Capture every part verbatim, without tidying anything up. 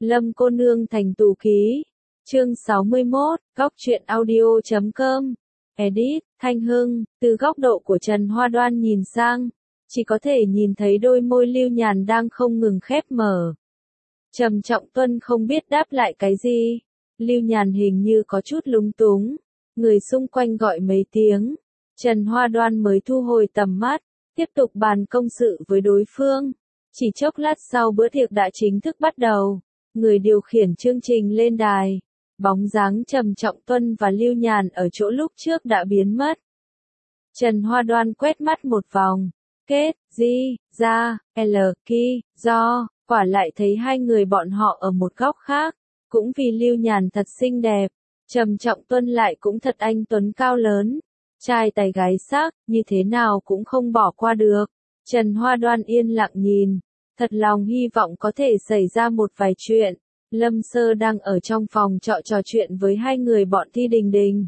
Lâm cô nương thành tù ký. Chương sáu mươi mốt, góc truyện audio chấm com. Edit, Thanh Hưng, từ góc độ của Trần Hoa Đoan nhìn sang, chỉ có thể nhìn thấy đôi môi Lưu Nhàn đang không ngừng khép mở. Trầm Trọng Tuân không biết đáp lại cái gì. Lưu Nhàn hình như có chút lúng túng. Người xung quanh gọi mấy tiếng. Trần Hoa Đoan mới thu hồi tầm mắt, tiếp tục bàn công sự với đối phương. Chỉ chốc lát sau bữa tiệc đã chính thức bắt đầu. Người điều khiển chương trình lên đài. Bóng dáng Trầm Trọng Tuân và Lưu Nhàn ở chỗ lúc trước đã biến mất. Trần Hoa Đoan quét mắt một vòng. Kết, di, ra, l, ki, do, quả lại thấy hai người bọn họ ở một góc khác. Cũng vì Lưu Nhàn thật xinh đẹp. Trầm Trọng Tuân lại cũng thật anh tuấn cao lớn. Trai tài gái sắc, như thế nào cũng không bỏ qua được. Trần Hoa Đoan yên lặng nhìn. Thật lòng hy vọng có thể xảy ra một vài chuyện. Lâm Sơ đang ở trong phòng trọ trò chuyện với hai người bọn Thi Đình Đình.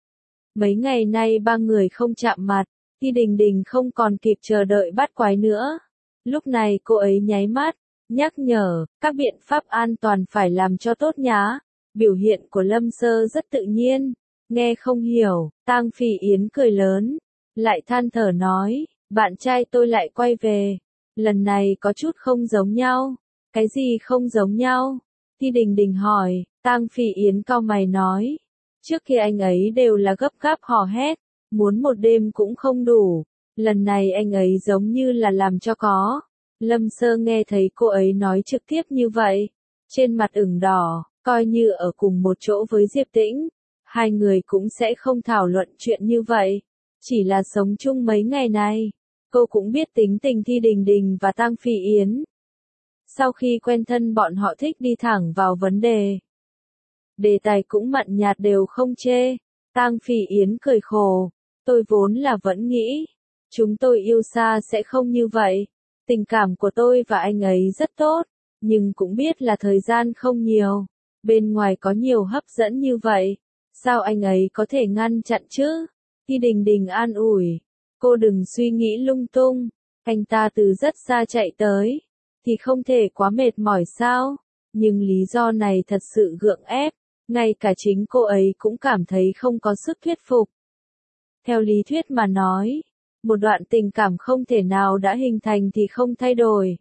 Mấy ngày nay ba người không chạm mặt, Thi Đình Đình không còn kịp chờ đợi bắt quái nữa. Lúc này cô ấy nháy mắt, nhắc nhở, các biện pháp an toàn phải làm cho tốt nhá. Biểu hiện của Lâm Sơ rất tự nhiên, nghe không hiểu, Tang Phỉ Yến cười lớn, lại than thở nói, bạn trai tôi lại quay về. Lần này có chút không giống nhau. Cái gì không giống nhau? Thi Đình Đình hỏi. Tang Phỉ Yến cau mày nói. Trước kia anh ấy đều là gấp gáp hò hét, muốn một đêm cũng không đủ. Lần này anh ấy giống như là làm cho có. Lâm Sơ nghe thấy cô ấy nói trực tiếp như vậy. Trên mặt ửng đỏ, coi như ở cùng một chỗ với Diệp Tĩnh. Hai người cũng sẽ không thảo luận chuyện như vậy. Chỉ là sống chung mấy ngày này. Cô cũng biết tính tình Thi Đình Đình và Tang Phỉ Yến. Sau khi quen thân bọn họ thích đi thẳng vào vấn đề. Đề tài cũng mặn nhạt đều không chê. Tang Phỉ Yến cười khổ. Tôi vốn là vẫn nghĩ. Chúng tôi yêu xa sẽ không như vậy. Tình cảm của tôi và anh ấy rất tốt. Nhưng cũng biết là thời gian không nhiều. Bên ngoài có nhiều hấp dẫn như vậy. Sao anh ấy có thể ngăn chặn chứ? Thi Đình Đình an ủi. Cô đừng suy nghĩ lung tung, anh ta từ rất xa chạy tới, thì không thể quá mệt mỏi sao? Nhưng lý do này thật sự gượng ép, ngay cả chính cô ấy cũng cảm thấy không có sức thuyết phục. Theo lý thuyết mà nói, một đoạn tình cảm không thể nào đã hình thành thì không thay đổi.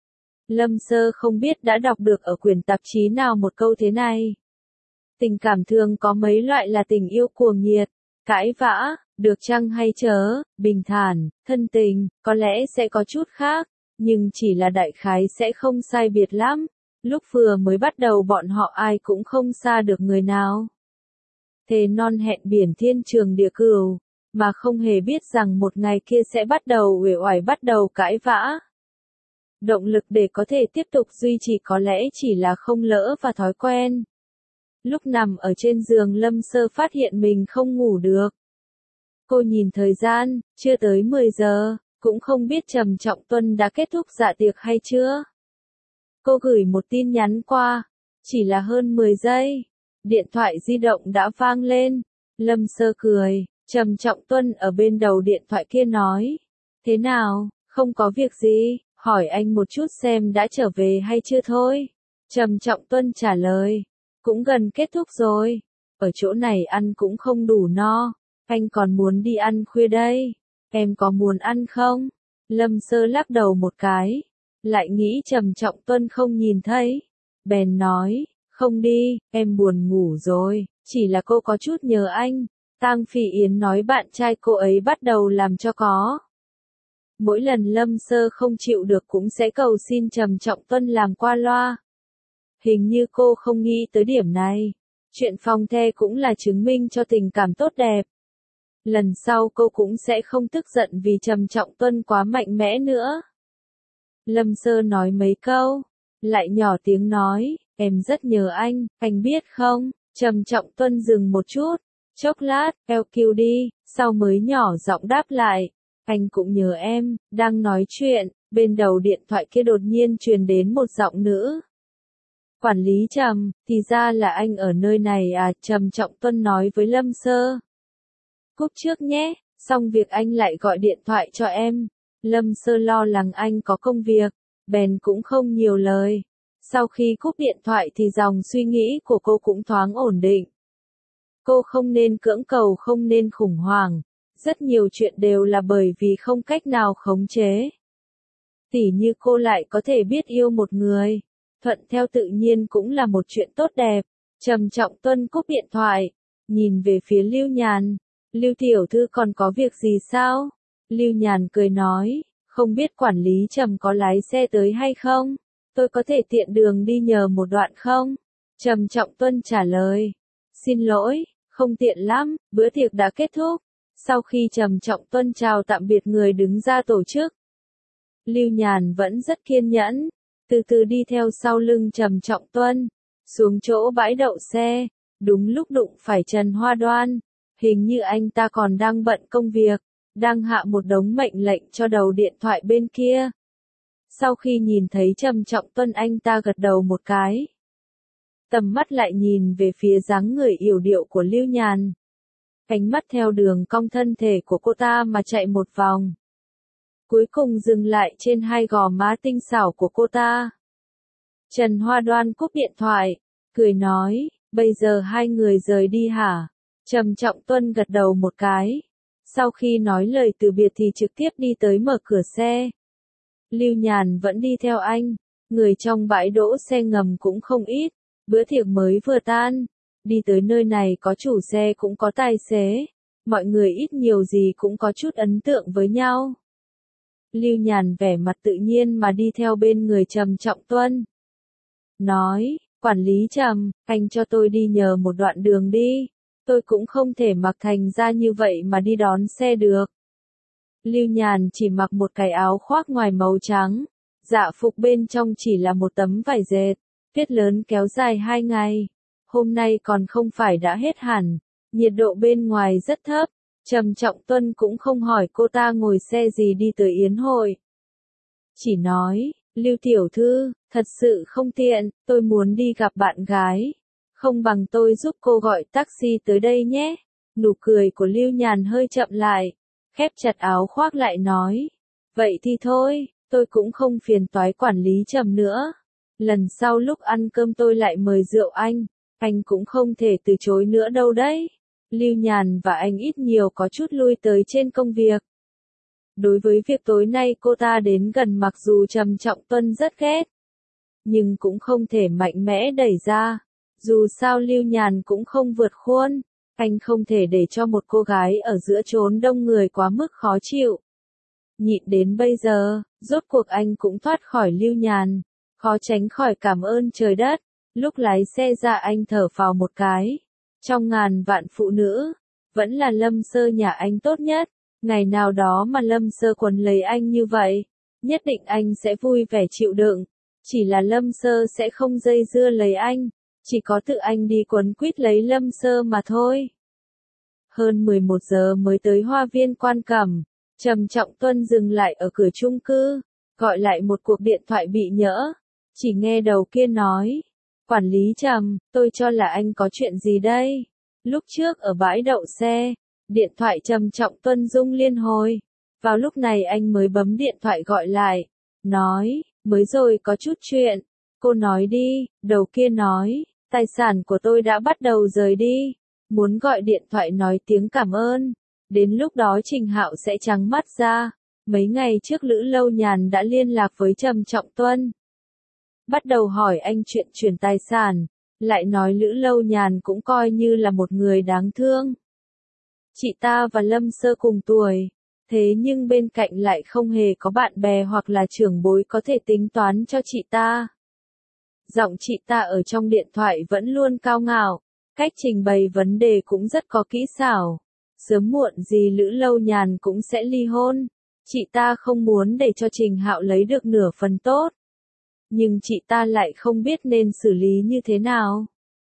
Lâm Sơ không biết đã đọc được ở quyển tạp chí nào một câu thế này. Tình cảm thường có mấy loại là tình yêu cuồng nhiệt, cãi vã, được chăng hay chớ, bình thản, thân tình, có lẽ sẽ có chút khác, nhưng chỉ là đại khái sẽ không sai biệt lắm. Lúc vừa mới bắt đầu bọn họ ai cũng không xa được người nào. Thề non hẹn biển thiên trường địa cửu, mà không hề biết rằng một ngày kia sẽ bắt đầu uể oải bắt đầu cãi vã. Động lực để có thể tiếp tục duy trì có lẽ chỉ là không lỡ và thói quen. Lúc nằm ở trên giường Lâm Sơ phát hiện mình không ngủ được. Cô nhìn thời gian, chưa tới mười giờ, cũng không biết Trầm Trọng Tuân đã kết thúc dạ tiệc hay chưa. Cô gửi một tin nhắn qua, chỉ là hơn mười giây. Điện thoại di động đã vang lên. Lâm Sơ cười, Trầm Trọng Tuân ở bên đầu điện thoại kia nói. Thế nào, không có việc gì, hỏi anh một chút xem đã trở về hay chưa thôi. Trầm Trọng Tuân trả lời, cũng gần kết thúc rồi. Ở chỗ này ăn cũng không đủ no. Anh còn muốn đi ăn khuya đây. Em có muốn ăn không? Lâm Sơ lắc đầu một cái. Lại nghĩ Trầm Trọng Tuân không nhìn thấy. Bèn nói, không đi, em buồn ngủ rồi. Chỉ là cô có chút nhớ anh. Tang Phỉ Yến nói bạn trai cô ấy bắt đầu làm cho có. Mỗi lần Lâm Sơ không chịu được cũng sẽ cầu xin Trầm Trọng Tuân làm qua loa. Hình như cô không nghĩ tới điểm này. Chuyện phòng the cũng là chứng minh cho tình cảm tốt đẹp. Lần sau cô cũng sẽ không tức giận vì Trầm Trọng Tuân quá mạnh mẽ nữa. Lâm Sơ nói mấy câu, lại nhỏ tiếng nói, em rất nhớ anh, anh biết không? Trầm Trọng Tuân dừng một chút, chốc lát, eo kiu đi, sau mới nhỏ giọng đáp lại, anh cũng nhớ em. Đang nói chuyện, bên đầu điện thoại kia đột nhiên truyền đến một giọng nữ. Quản lý Trầm, thì ra là anh ở nơi này à? Trầm Trọng Tuân nói với Lâm Sơ. Cúp trước nhé, xong việc anh lại gọi điện thoại cho em. Lâm Sơ lo lắng anh có công việc, bèn cũng không nhiều lời. Sau khi cúp điện thoại thì dòng suy nghĩ của cô cũng thoáng ổn định. Cô không nên cưỡng cầu, không nên khủng hoảng. Rất nhiều chuyện đều là bởi vì không cách nào khống chế. Tỉ như cô lại có thể biết yêu một người. Thuận theo tự nhiên cũng là một chuyện tốt đẹp. Trầm Trọng Tuân cúp điện thoại. Nhìn về phía Lưu Nhàn. Lưu tiểu thư còn có việc gì sao? Lưu Nhàn cười nói. Không biết quản lý Trầm có lái xe tới hay không? Tôi có thể tiện đường đi nhờ một đoạn không? Trầm Trọng Tuân trả lời. Xin lỗi, không tiện lắm, bữa tiệc đã kết thúc. Sau khi Trầm Trọng Tuân chào tạm biệt người đứng ra tổ chức, Lưu Nhàn vẫn rất kiên nhẫn, từ từ đi theo sau lưng Trầm Trọng Tuân, xuống chỗ bãi đậu xe, đúng lúc đụng phải Trần Hoa Đoan, hình như anh ta còn đang bận công việc, đang hạ một đống mệnh lệnh cho đầu điện thoại bên kia. Sau khi nhìn thấy Trầm Trọng Tuân anh ta gật đầu một cái. Tầm mắt lại nhìn về phía dáng người yểu điệu của Lưu Nhàn. Ánh mắt theo đường cong thân thể của cô ta mà chạy một vòng. Cuối cùng dừng lại trên hai gò má tinh xảo của cô ta. Trần Hoa Đoan cúp điện thoại, cười nói, bây giờ hai người rời đi hả? Trầm Trọng Tuân gật đầu một cái. Sau khi nói lời từ biệt thì trực tiếp đi tới mở cửa xe. Lưu Nhàn vẫn đi theo anh, người trong bãi đỗ xe ngầm cũng không ít, bữa tiệc mới vừa tan, đi tới nơi này có chủ xe cũng có tài xế, mọi người ít nhiều gì cũng có chút ấn tượng với nhau. Lưu Nhàn vẻ mặt tự nhiên mà đi theo bên người Trầm Trọng Tuân. Nói, quản lý Trầm, anh cho tôi đi nhờ một đoạn đường đi, tôi cũng không thể mặc thành ra như vậy mà đi đón xe được. Lưu Nhàn chỉ mặc một cái áo khoác ngoài màu trắng, dạ phục bên trong chỉ là một tấm vải dệt, viết lớn kéo dài hai ngày. Hôm nay còn không phải đã hết hẳn, nhiệt độ bên ngoài rất thấp, Trầm Trọng Tuân cũng không hỏi cô ta ngồi xe gì đi tới yến hội. Chỉ nói, Lưu tiểu thư, thật sự không tiện, tôi muốn đi gặp bạn gái. Không bằng tôi giúp cô gọi taxi tới đây nhé. Nụ cười của Lưu Nhàn hơi chậm lại, khép chặt áo khoác lại nói. Vậy thì thôi, tôi cũng không phiền toái quản lý Trầm nữa. Lần sau lúc ăn cơm tôi lại mời rượu anh, anh cũng không thể từ chối nữa đâu đấy. Lưu Nhàn và anh ít nhiều có chút lui tới trên công việc. Đối với việc tối nay cô ta đến gần mặc dù Trầm Trọng Tuân rất ghét, nhưng cũng không thể mạnh mẽ đẩy ra. Dù sao Lưu Nhàn cũng không vượt khuôn, anh không thể để cho một cô gái ở giữa chốn đông người quá mức khó chịu. Nhịn đến bây giờ, rốt cuộc anh cũng thoát khỏi Lưu Nhàn, khó tránh khỏi cảm ơn trời đất. Lúc lái xe ra anh thở phào một cái. Trong ngàn vạn phụ nữ, vẫn là Lâm Sơ nhà anh tốt nhất. Ngày nào đó mà Lâm Sơ quấn lấy anh như vậy, nhất định anh sẽ vui vẻ chịu đựng. Chỉ là Lâm Sơ sẽ không dây dưa lấy anh, chỉ có tự anh đi quấn quýt lấy Lâm Sơ mà thôi. Hơn mười một giờ mới tới Hoa Viên Quan Cẩm, Trầm Trọng Tuân dừng lại ở cửa chung cư, gọi lại một cuộc điện thoại bị nhỡ. Chỉ nghe đầu kia nói, quản lý Trầm, tôi cho là anh có chuyện gì đây? Lúc trước ở bãi đậu xe, điện thoại Trầm Trọng Tuân rung liên hồi. Vào lúc này anh mới bấm điện thoại gọi lại, nói, mới rồi có chút chuyện. Cô nói đi, đầu kia nói, tài sản của tôi đã bắt đầu rời đi, muốn gọi điện thoại nói tiếng cảm ơn. Đến lúc đó Trình Hạo sẽ trắng mắt ra. Mấy ngày trước Lữ Lâu Nhàn đã liên lạc với Trầm Trọng Tuân, bắt đầu hỏi anh chuyện chuyển tài sản, lại nói Lữ Lâu Nhàn cũng coi như là một người đáng thương. Chị ta và Lâm Sơ cùng tuổi, thế nhưng bên cạnh lại không hề có bạn bè hoặc là trưởng bối có thể tính toán cho chị ta. Giọng chị ta ở trong điện thoại vẫn luôn cao ngạo, cách trình bày vấn đề cũng rất có kỹ xảo. Sớm muộn gì Lữ Lâu Nhàn cũng sẽ ly hôn, chị ta không muốn để cho Trình Hạo lấy được nửa phần tốt. Nhưng chị ta lại không biết nên xử lý như thế nào.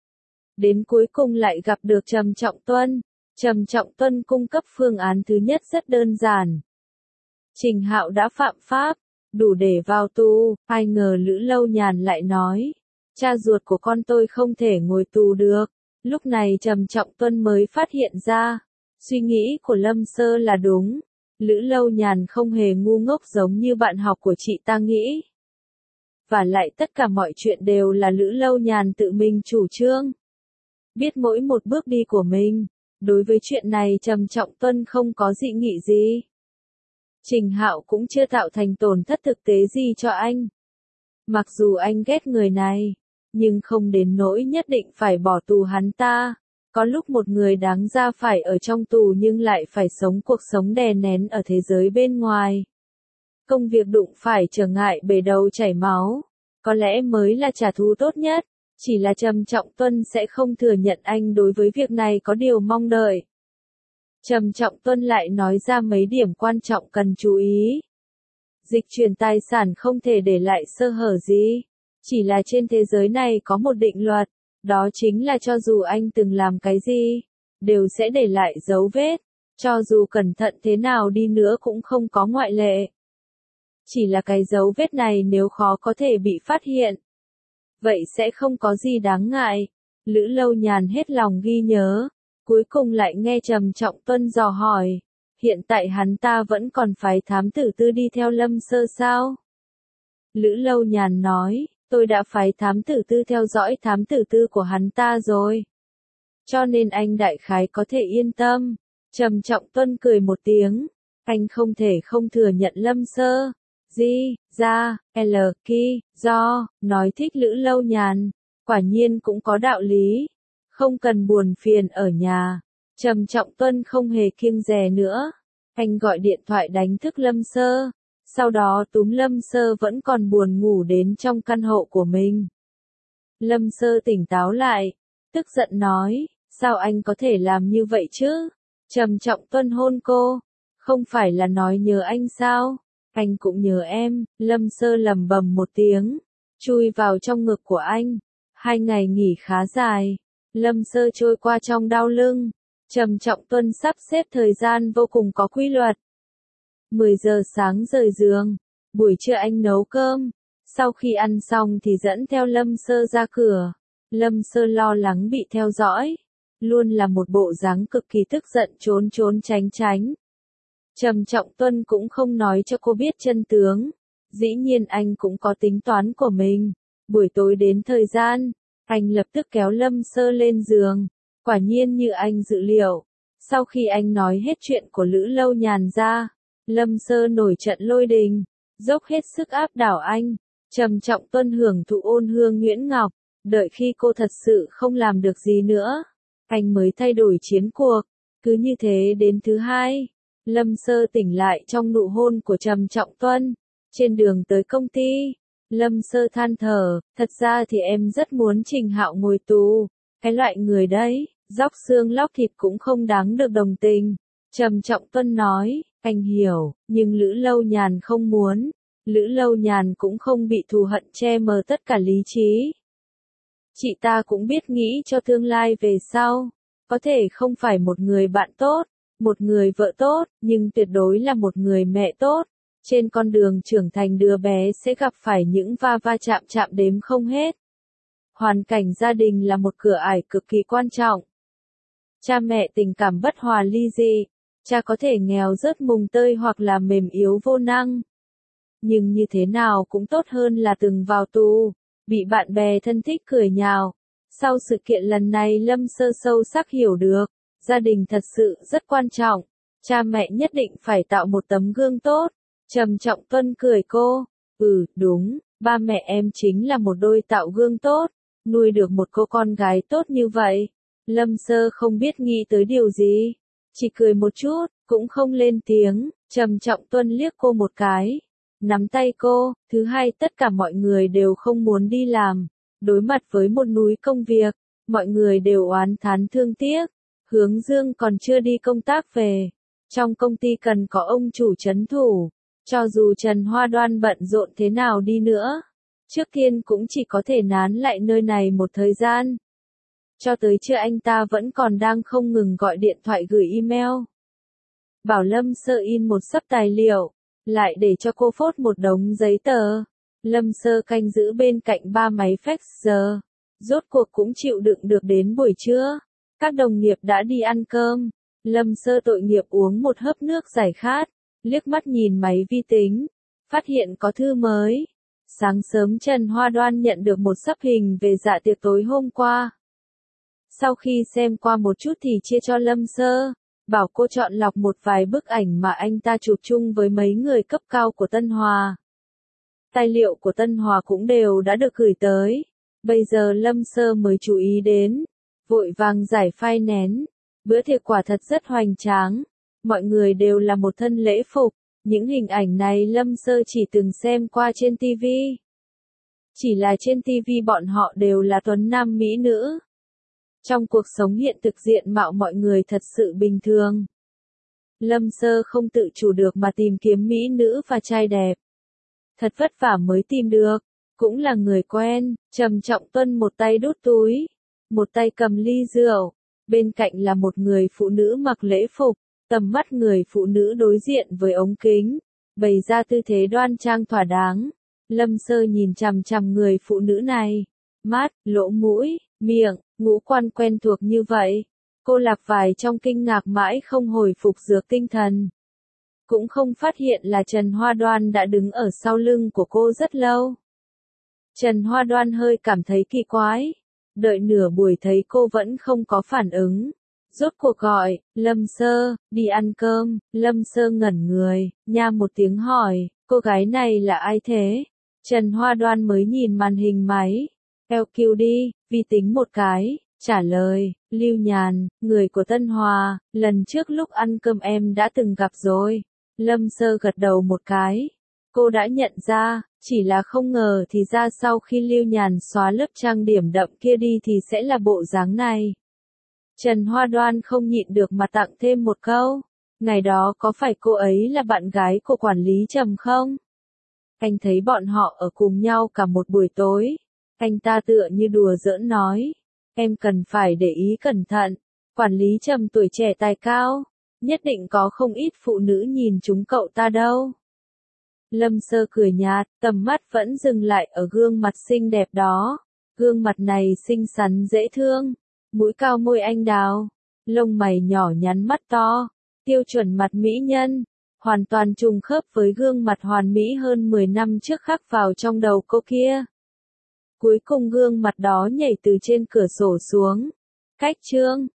Đến cuối cùng lại gặp được Trầm Trọng Tuân. Trầm Trọng Tuân cung cấp phương án thứ nhất rất đơn giản. Trình Hạo đã phạm pháp, đủ để vào tù. Ai ngờ Lữ Lâu Nhàn lại nói, cha ruột của con tôi không thể ngồi tù được. Lúc này Trầm Trọng Tuân mới phát hiện ra, suy nghĩ của Lâm Sơ là đúng. Lữ Lâu Nhàn không hề ngu ngốc giống như bạn học của chị ta nghĩ. và lại tất cả mọi chuyện đều là Lữ Lâu Nhàn tự mình chủ trương. Biết mỗi một bước đi của mình, đối với chuyện này Trầm Trọng Tuân không có dị nghị gì. Trình Hạo cũng chưa tạo thành tổn thất thực tế gì cho anh. Mặc dù anh ghét người này, nhưng không đến nỗi nhất định phải bỏ tù hắn ta. Có lúc một người đáng ra phải ở trong tù nhưng lại phải sống cuộc sống đè nén ở thế giới bên ngoài. Công việc đụng phải trở ngại bể đầu chảy máu, có lẽ mới là trả thù tốt nhất, chỉ là Trầm Trọng Tuân sẽ không thừa nhận anh đối với việc này có điều mong đợi. Trầm Trọng Tuân lại nói ra mấy điểm quan trọng cần chú ý. Dịch chuyển tài sản không thể để lại sơ hở gì, chỉ là trên thế giới này có một định luật, đó chính là cho dù anh từng làm cái gì, đều sẽ để lại dấu vết, cho dù cẩn thận thế nào đi nữa cũng không có ngoại lệ. Chỉ là cái dấu vết này nếu khó có thể bị phát hiện, vậy sẽ không có gì đáng ngại. Lữ Lâu Nhàn hết lòng ghi nhớ, cuối cùng lại nghe Trầm Trọng Tuân dò hỏi, hiện tại hắn ta vẫn còn phái thám tử tư đi theo Lâm Sơ sao? Lữ Lâu Nhàn nói, tôi đã phái thám tử tư theo dõi thám tử tư của hắn ta rồi. Cho nên anh đại khái có thể yên tâm. Trầm Trọng Tuân cười một tiếng, anh không thể không thừa nhận Lâm Sơ. Di, ra, L, Ki, do, nói thích Lữ Lâu Nhàn, quả nhiên cũng có đạo lý, không cần buồn phiền ở nhà. Trầm Trọng Tuân không hề kiêng dè nữa, anh gọi điện thoại đánh thức Lâm Sơ, sau đó túm Lâm Sơ vẫn còn buồn ngủ đến trong căn hộ của mình. Lâm Sơ tỉnh táo lại, tức giận nói, sao anh có thể làm như vậy chứ? Trầm Trọng Tuân hôn cô, không phải là nói nhớ anh sao? Anh cũng nhớ em. Lâm Sơ lầm bầm một tiếng, chui vào trong ngực của anh. Hai ngày nghỉ khá dài, Lâm Sơ trôi qua trong đau lưng. Trầm Trọng Tuân sắp xếp thời gian vô cùng có quy luật. mười giờ sáng rời giường, buổi trưa anh nấu cơm, sau khi ăn xong thì dẫn theo Lâm Sơ ra cửa. Lâm Sơ lo lắng bị theo dõi, luôn là một bộ dáng cực kỳ tức giận trốn trốn tránh tránh. Trầm Trọng Tuân cũng không nói cho cô biết chân tướng, dĩ nhiên anh cũng có tính toán của mình. Buổi tối đến thời gian, anh lập tức kéo Lâm Sơ lên giường, quả nhiên như anh dự liệu. Sau khi anh nói hết chuyện của Lữ Lâu Nhàn ra, Lâm Sơ nổi trận lôi đình, dốc hết sức áp đảo anh. Trầm Trọng Tuân hưởng thụ ôn hương nhuyễn ngọc, đợi khi cô thật sự không làm được gì nữa, anh mới thay đổi chiến cuộc. Cứ như thế đến thứ hai, Lâm Sơ tỉnh lại trong nụ hôn của Trầm Trọng Tuân. Trên đường tới công ty, Lâm Sơ than thở, thật ra thì em rất muốn Trình Hạo ngồi tù, cái loại người đấy, róc xương lóc thịt cũng không đáng được đồng tình. Trầm Trọng Tuân nói, anh hiểu, nhưng Lữ Lâu Nhàn không muốn. Lữ Lâu Nhàn cũng không bị thù hận che mờ tất cả lý trí. Chị ta cũng biết nghĩ cho tương lai về sau, có thể không phải một người bạn tốt, một người vợ tốt, nhưng tuyệt đối là một người mẹ tốt. Trên con đường trưởng thành đứa bé sẽ gặp phải những va va chạm chạm đếm không hết. Hoàn cảnh gia đình là một cửa ải cực kỳ quan trọng. Cha mẹ tình cảm bất hòa ly dị, cha có thể nghèo rớt mùng tơi hoặc là mềm yếu vô năng. Nhưng như thế nào cũng tốt hơn là từng vào tù, bị bạn bè thân thích cười nhạo. Sau sự kiện lần này Lâm Sơ sâu sắc hiểu được, gia đình thật sự rất quan trọng, cha mẹ nhất định phải tạo một tấm gương tốt. Trầm Trọng Tuân cười cô, ừ, đúng, ba mẹ em chính là một đôi tạo gương tốt, nuôi được một cô con gái tốt như vậy. Lâm Sơ không biết nghĩ tới điều gì, chỉ cười một chút, cũng không lên tiếng. Trầm Trọng Tuân liếc cô một cái, nắm tay cô. Thứ hai, tất cả mọi người đều không muốn đi làm, đối mặt với một núi công việc, mọi người đều oán thán thương tiếc. Hướng Dương còn chưa đi công tác về, trong công ty cần có ông chủ trấn thủ, cho dù Trần Hoa Đoan bận rộn thế nào đi nữa, trước tiên cũng chỉ có thể nán lại nơi này một thời gian. Cho tới trưa anh ta vẫn còn đang không ngừng gọi điện thoại gửi email. Bảo Lâm Sơ in một xấp tài liệu, lại để cho cô phốt một đống giấy tờ. Lâm Sơ canh giữ bên cạnh ba máy fax giờ, rốt cuộc cũng chịu đựng được đến buổi trưa. Các đồng nghiệp đã đi ăn cơm, Lâm Sơ tội nghiệp uống một hớp nước giải khát, liếc mắt nhìn máy vi tính, phát hiện có thư mới. Sáng sớm Trần Hoa Đoan nhận được một sấp hình về dạ tiệc tối hôm qua. Sau khi xem qua một chút thì chia cho Lâm Sơ, bảo cô chọn lọc một vài bức ảnh mà anh ta chụp chung với mấy người cấp cao của Tân Hòa. Tài liệu của Tân Hòa cũng đều đã được gửi tới. Bây giờ Lâm Sơ mới chú ý đến, vội vàng giải file nén. Bữa tiệc quả thật rất hoành tráng. Mọi người đều là một thân lễ phục. Những hình ảnh này Lâm Sơ chỉ từng xem qua trên ti vi. Chỉ là trên ti vi bọn họ đều là tuấn nam mỹ nữ. Trong cuộc sống hiện thực diện mạo mọi người thật sự bình thường. Lâm Sơ không tự chủ được mà tìm kiếm mỹ nữ và trai đẹp. Thật vất vả mới tìm được, cũng là người quen, trầm trọng tuân một tay đút túi, một tay cầm ly rượu, bên cạnh là một người phụ nữ mặc lễ phục, tầm mắt người phụ nữ đối diện với ống kính, bày ra tư thế đoan trang thỏa đáng. Lâm Sơ nhìn chằm chằm người phụ nữ này, mắt, lỗ mũi, miệng, ngũ quan quen thuộc như vậy. Cô lạc vài trong kinh ngạc mãi không hồi phục được tinh thần. Cũng không phát hiện là Trần Hoa Đoan đã đứng ở sau lưng của cô rất lâu. Trần Hoa Đoan hơi cảm thấy kỳ quái. Đợi nửa buổi thấy cô vẫn không có phản ứng. Rốt cuộc gọi, Lâm Sơ, đi ăn cơm. Lâm Sơ ngẩn người, nha một tiếng hỏi, cô gái này là ai thế? Trần Hoa Đoan mới nhìn màn hình máy. lờ quy đi, vi tính một cái. Trả lời, Lưu Nhàn, người của Tân Hòa, lần trước lúc ăn cơm em đã từng gặp rồi. Lâm Sơ gật đầu một cái. Cô đã nhận ra, chỉ là không ngờ thì ra sau khi Lưu Nhàn xóa lớp trang điểm đậm kia đi thì sẽ là bộ dáng này. Trần Hoa Đoan không nhịn được mà tặng thêm một câu. Ngày đó có phải cô ấy là bạn gái của quản lý Trầm không? Anh thấy bọn họ ở cùng nhau cả một buổi tối. Anh ta tựa như đùa giỡn nói. Em cần phải để ý cẩn thận. Quản lý Trầm tuổi trẻ tài cao. Nhất định có không ít phụ nữ nhìn chúng cậu ta đâu. Lâm Sơ cười nhạt, tầm mắt vẫn dừng lại ở gương mặt xinh đẹp đó. Gương mặt này xinh xắn dễ thương. Mũi cao môi anh đào. Lông mày nhỏ nhắn mắt to. Tiêu chuẩn mặt mỹ nhân. Hoàn toàn trùng khớp với gương mặt hoàn mỹ hơn mười năm trước khắc vào trong đầu cô kia. Cuối cùng gương mặt đó nhảy từ trên cửa sổ xuống. Cách chương.